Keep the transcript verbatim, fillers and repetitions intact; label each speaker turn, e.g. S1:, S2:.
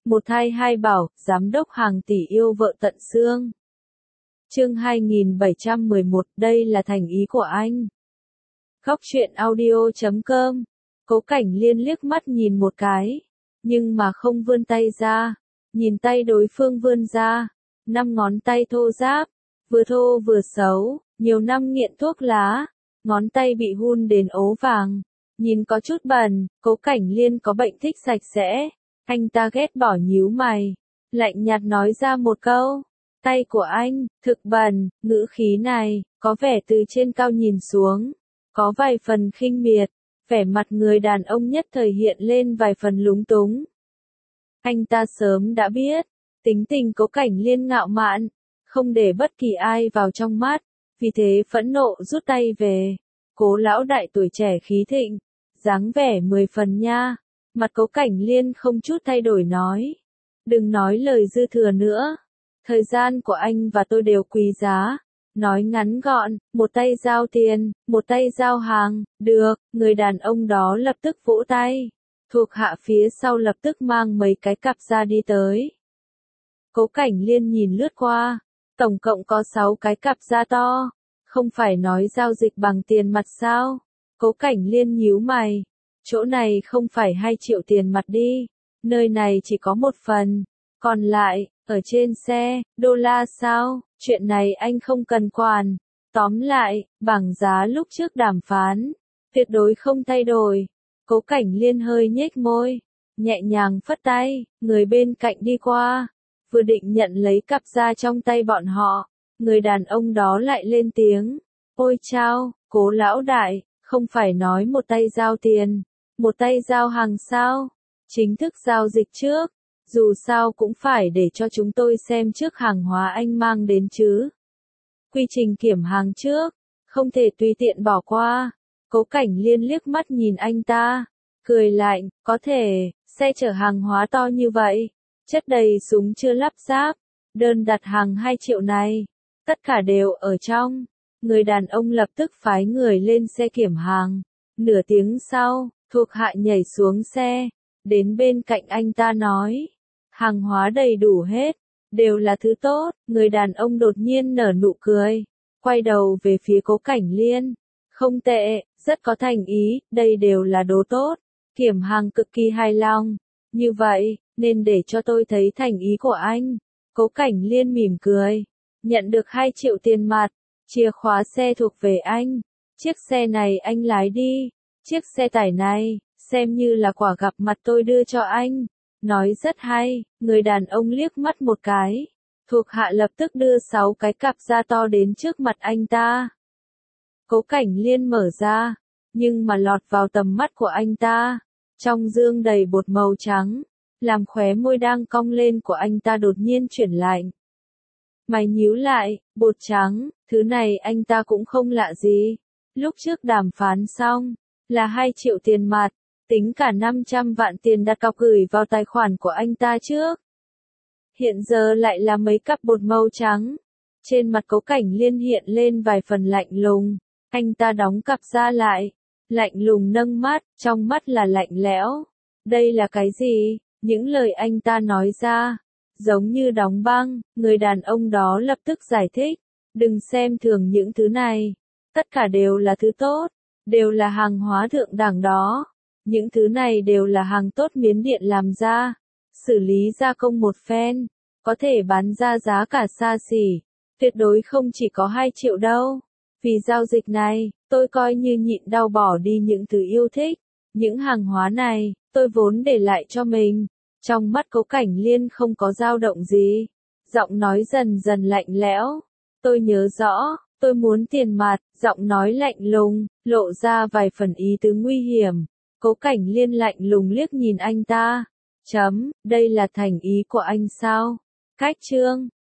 S1: Một thai hai bảo, giám đốc hàng tỷ yêu vợ tận xương. Chương hai nghìn bảy trăm mười một, đây là thành ý của anh. Góc truyện audio chấm com. Cố Cảnh Liên liếc mắt nhìn một cái, nhưng mà không vươn tay ra. Nhìn tay đối phương vươn ra, năm ngón tay thô ráp, vừa thô vừa xấu, nhiều năm nghiện thuốc lá, ngón tay bị hun đến ố vàng, nhìn có chút bẩn. Cố Cảnh Liên có bệnh thích sạch sẽ, anh ta ghét bỏ nhíu mày, lạnh nhạt nói ra một câu, tay của anh, thực bẩn. Ngữ khí này, có vẻ từ trên cao nhìn xuống, có vài phần khinh miệt, vẻ mặt người đàn ông nhất thời hiện lên vài phần lúng túng. Anh ta sớm đã biết, tính tình Cố Cảnh Liên ngạo mạn, không để bất kỳ ai vào trong mắt, vì thế phẫn nộ rút tay về. Cố lão đại tuổi trẻ khí thịnh, dáng vẻ mười phần nha. Mặt Cố Cảnh Liên không chút thay đổi nói, đừng nói lời dư thừa nữa, thời gian của anh và tôi đều quý giá. Nói ngắn gọn, một tay giao tiền, một tay giao hàng. Được. Người đàn ông đó lập tức vỗ tay, thuộc hạ phía sau lập tức mang mấy cái cặp ra đi tới. Cố Cảnh Liên nhìn lướt qua, tổng cộng có sáu cái cặp da to, không phải nói giao dịch bằng tiền mặt sao? Cố Cảnh Liên nhíu mày, chỗ này không phải hai triệu tiền mặt đi, nơi này chỉ có một phần, còn lại, ở trên xe, đô la sao? Chuyện này anh không cần quản. Tóm lại, bảng giá lúc trước đàm phán, tuyệt đối không thay đổi. Cố Cảnh Liên hơi nhếch môi, nhẹ nhàng phất tay, người bên cạnh đi qua, vừa định nhận lấy cặp da trong tay bọn họ, người đàn ông đó lại lên tiếng, ôi chao, Cố lão đại, không phải nói một tay giao tiền, một tay giao hàng sao? Chính thức giao dịch trước, dù sao cũng phải để cho chúng tôi xem trước hàng hóa anh mang đến chứ. Quy trình kiểm hàng trước, không thể tùy tiện bỏ qua. Cố Cảnh Liên liếc mắt nhìn anh ta, cười lạnh, có thể, xe chở hàng hóa to như vậy, chất đầy súng chưa lắp ráp, đơn đặt hàng hai triệu này, tất cả đều ở trong. Người đàn ông lập tức phái người lên xe kiểm hàng. Nửa tiếng sau, thuộc hạ nhảy xuống xe, đến bên cạnh anh ta nói, hàng hóa đầy đủ hết, đều là thứ tốt. Người đàn ông đột nhiên nở nụ cười, quay đầu về phía Cố Cảnh Liên, không tệ, rất có thành ý, đây đều là đồ tốt, kiểm hàng cực kỳ hài lòng, như vậy, nên để cho tôi thấy thành ý của anh. Cố Cảnh Liên mỉm cười, nhận được hai triệu tiền mặt, chìa khóa xe thuộc về anh, chiếc xe này anh lái đi, chiếc xe tải này, xem như là quà gặp mặt tôi đưa cho anh. Nói rất hay. Người đàn ông liếc mắt một cái, thuộc hạ lập tức đưa sáu cái cặp da to đến trước mặt anh ta. Cố Cảnh Liên mở ra, nhưng mà lọt vào tầm mắt của anh ta, trong dương đầy bột màu trắng, làm khóe môi đang cong lên của anh ta đột nhiên chuyển lạnh. Mày nhíu lại, bột trắng, thứ này anh ta cũng không lạ gì. Lúc trước đàm phán xong, là hai triệu tiền mặt, tính cả năm trăm vạn tiền đặt cọc gửi vào tài khoản của anh ta trước. Hiện giờ lại là mấy cặp bột màu trắng. Trên mặt Cố Cảnh Liên hiện lên vài phần lạnh lùng, anh ta đóng cặp ra lại, lạnh lùng nâng mắt, trong mắt là lạnh lẽo. Đây là cái gì? Những lời anh ta nói ra, giống như đóng băng. Người đàn ông đó lập tức giải thích, đừng xem thường những thứ này, tất cả đều là thứ tốt, đều là hàng hóa thượng đẳng đó. Những thứ này đều là hàng tốt Miến Điện làm ra, xử lý gia công một phen, có thể bán ra giá cả xa xỉ, tuyệt đối không chỉ có hai triệu đâu. Vì giao dịch này, tôi coi như nhịn đau bỏ đi những thứ yêu thích, những hàng hóa này, tôi vốn để lại cho mình. Trong mắt Cố Cảnh Liên không có dao động gì, giọng nói dần dần lạnh lẽo, tôi nhớ rõ, tôi muốn tiền mặt. Giọng nói lạnh lùng, lộ ra vài phần ý tứ nguy hiểm. Cố Cảnh Liên lạnh lùng liếc nhìn anh ta. Chấm, đây là thành ý của anh sao? Cách chương.